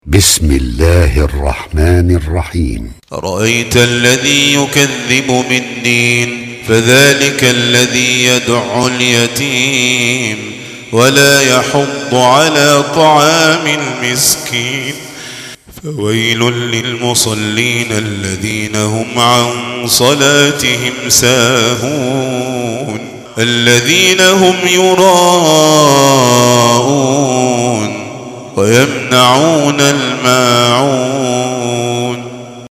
بسم الله الرحمن الرحيم. أرأيت الذي يكذب بالدين فذلك الذي يدع اليتيم ولا يحض على طعام المسكين فويل للمصلين الذين هم عن صلاتهم ساهون الذين هم يراءون ويمنعون الماعون